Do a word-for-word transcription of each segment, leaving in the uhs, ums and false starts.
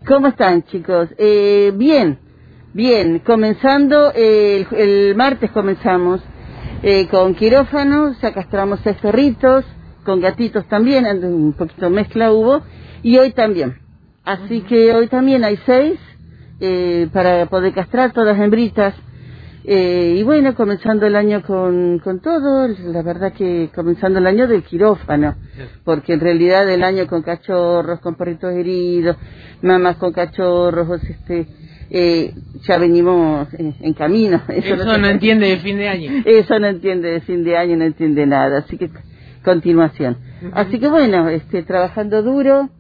¿Cómo están, chicos? Eh, bien, bien. Comenzando, eh, el, el martes comenzamos eh, con quirófano, ya castramos seis perritos, con gatitos también, un poquito mezcla hubo, y hoy también. Así que hoy también hay seis eh, para poder castrar, todas hembritas. Eh, y bueno, comenzando el año con, con todo, la verdad que comenzando el año del quirófano, porque en realidad el año con cachorros, con perritos heridos, mamás con cachorros, este, eh, ya venimos en, en camino. Eso, Eso no, no entiende de fin de año. Eso no entiende de fin de año, no entiende nada, así que continuación. Uh-huh. Así que bueno, este, trabajando duro,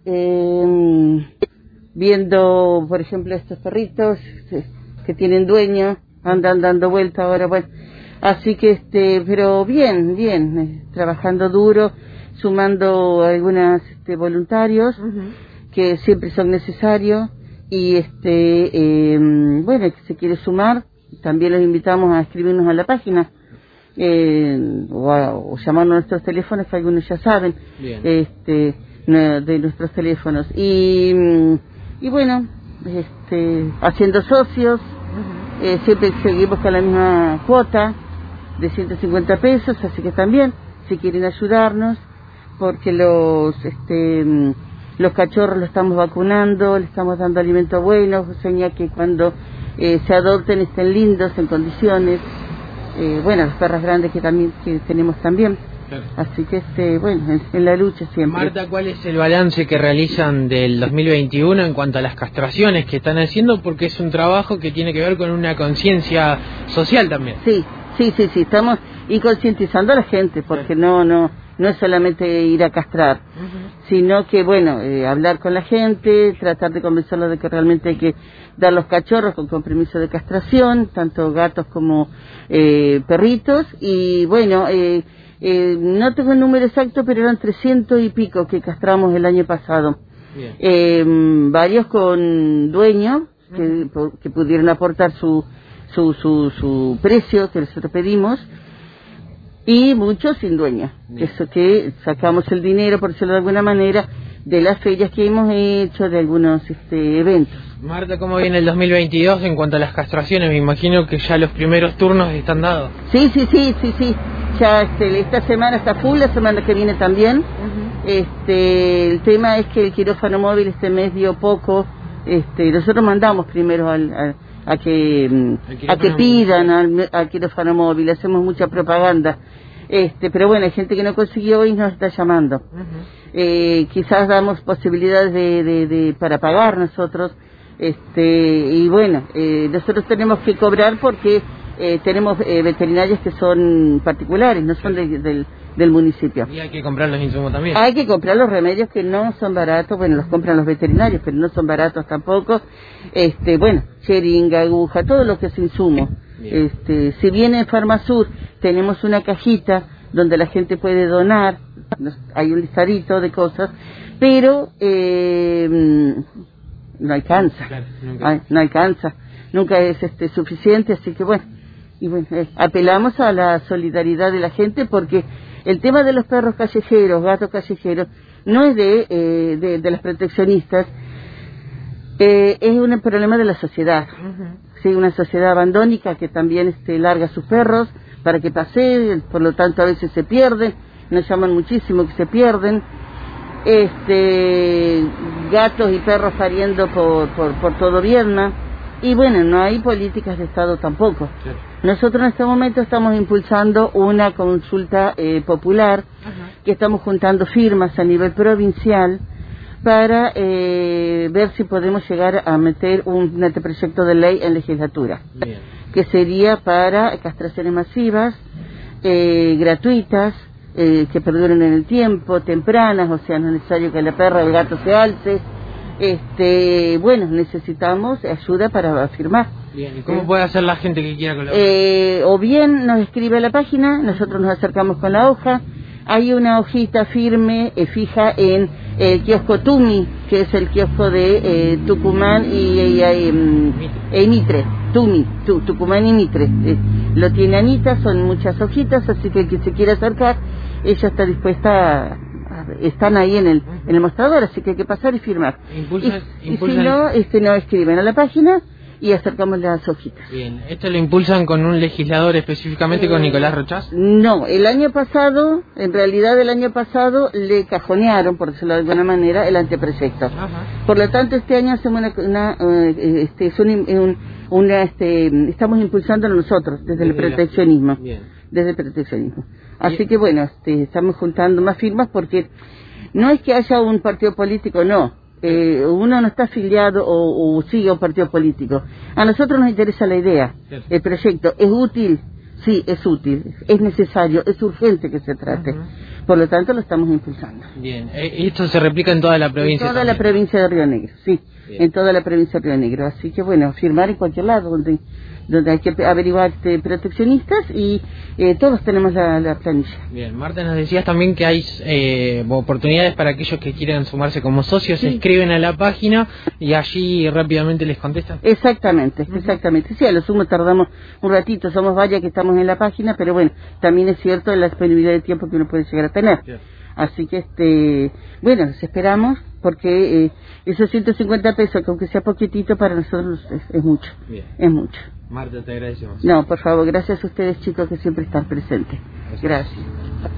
eh, viendo, por ejemplo, estos perritos eh, que tienen dueño, andan dando vuelta ahora, bueno, así que este, pero bien, bien, eh, trabajando duro, sumando algunos este, voluntarios uh-huh. que siempre son necesarios y este, eh, bueno, que se quiere sumar, también los invitamos a escribirnos a la página eh, o, a, o llamarnos a nuestros teléfonos, que algunos ya saben, bien. este, de nuestros teléfonos y, y bueno, este, haciendo socios. Eh, siempre seguimos con la misma cuota de ciento cincuenta pesos, así que también, si quieren ayudarnos, porque los este los cachorros los estamos vacunando, le estamos dando alimento bueno, señal que cuando eh, se adopten estén lindos, en condiciones, eh, bueno, las perras grandes que también que tenemos también. Claro. Así que, este bueno, en, en la lucha siempre. Marta, ¿cuál es el balance que realizan del dos mil veintiuno en cuanto a las castraciones que están haciendo? Porque es un trabajo que tiene que ver con una conciencia social también. Sí, sí, sí, sí, estamos y concientizando a la gente, porque no no no es solamente ir a castrar, uh-huh. sino que, bueno, eh, hablar con la gente, tratar de convencerlos de que realmente hay que dar los cachorros con compromiso de castración, tanto gatos como eh, perritos, y bueno, eh, Eh, no tengo el número exacto, pero eran trescientos y pico que castramos el año pasado. Eh, varios con dueños que, uh-huh. que pudieron aportar su, su, su, su precio que nosotros pedimos, y muchos sin dueño. Eso que sacamos el dinero, por decirlo de alguna manera, de las ferias que hemos hecho, de algunos este, eventos. Marta, ¿cómo viene el dos mil veintidós en cuanto a las castraciones? Me imagino que ya los primeros turnos están dados. Sí, sí, sí, sí, sí. Ya este, esta semana está full, la semana que viene también. Uh-huh. Este, el tema es que el quirófano móvil este mes dio poco. Este, nosotros mandamos primero al, al, a que a que pidan al, al quirófano móvil, hacemos mucha propaganda. Este, pero bueno, hay gente que no consiguió y nos está llamando. Uh-huh. Eh, quizás damos posibilidades de, de, de para pagar nosotros. Este, y bueno, eh, nosotros tenemos que cobrar porque Eh, tenemos eh, veterinarios que son particulares, no son de, del, del municipio. Y hay que comprar los insumos también. Hay que comprar los remedios que no son baratos, bueno, los compran los veterinarios, pero no son baratos tampoco. Este, bueno, jeringa, aguja, todo lo que es insumo. Bien. Este, si viene en Farmasur, tenemos una cajita donde la gente puede donar, hay un listadito de cosas, pero eh, no alcanza, claro, nunca. no alcanza, nunca es este suficiente, así que bueno. Y bueno, eh, apelamos a la solidaridad de la gente, porque el tema de los perros callejeros, gatos callejeros, no es de, eh, de, de las proteccionistas, eh, es un problema de la sociedad. Uh-huh. Sí, una sociedad abandónica que también este, larga a sus perros para que paseen, por lo tanto a veces se pierden, nos llaman muchísimo que se pierden, este, gatos y perros pariendo por, por, por todo Viedma. Y bueno, no hay políticas de Estado tampoco. Sí. Nosotros en este momento estamos impulsando una consulta eh, popular, uh-huh. que estamos juntando firmas a nivel provincial para eh, ver si podemos llegar a meter un anteproyecto de ley en legislatura. Bien. Que sería para castraciones masivas, eh, gratuitas, eh, que perduren en el tiempo, tempranas, o sea, no es necesario que la perra o el gato se alce. Este, bueno, necesitamos ayuda para firmar. Bien, ¿y cómo ¿Eh? puede hacer la gente que quiera colaborar? Eh, o bien nos escribe a la página, nosotros nos acercamos con la hoja, hay una hojita firme, eh, fija en el kiosco Tumi, que es el kiosco de eh, Tucumán y, y, y, y Mitre, Tumi, tu, Tucumán y Mitre. Eh, lo tiene Anita, son muchas hojitas, así que el que se quiera acercar, ella está dispuesta a, a están ahí en el en el mostrador, así que hay que pasar y firmar. Impulsan, y, impulsan... y si no, este, no escriben a la página y acercamos las hojitas. Bien, ¿esto lo impulsan con un legislador específicamente, eh, con Nicolás Rochas? No, el año pasado, en realidad el año pasado le cajonearon, por decirlo de alguna manera, el anteproyecto. Ajá. Por lo tanto, este año hacemos una, una uh, este, es un, un, una, este, estamos impulsándolo nosotros desde, desde el proteccionismo. La... Bien. Desde el proteccionismo. Así Bien. que bueno, este, estamos juntando más firmas porque no es que haya un partido político, no. Eh, uno no está afiliado o, o sigue a un partido político. A nosotros nos interesa la idea, el proyecto. ¿Es útil? Sí, es útil. Es necesario, es urgente que se trate. Uh-huh. Por lo tanto, lo estamos impulsando. Bien, ¿esto se replica en toda la provincia? En toda también, la provincia de Río Negro, sí. Bien. En toda la provincia de Río Negro. Así que bueno, firmar en cualquier lado donde donde hay que averiguar este, proteccionistas y eh, todos tenemos la, la planilla. Bien, Marta, nos decías también que hay eh, oportunidades para aquellos que quieran sumarse como socios, sí. Se escriben a la página y allí rápidamente les contestan. Exactamente, uh-huh. exactamente. Sí, a lo sumo tardamos un ratito, somos varias que estamos en la página, pero bueno, también es cierto la disponibilidad de tiempo que uno puede llegar a tener. Bien. Así que, este, bueno, los esperamos porque eh, esos ciento cincuenta pesos, que aunque sea poquitito, para nosotros es, es mucho. Bien. Es mucho. Marta, te agradecemos. No, por favor, gracias a ustedes, chicos, que siempre están presentes. Gracias. gracias.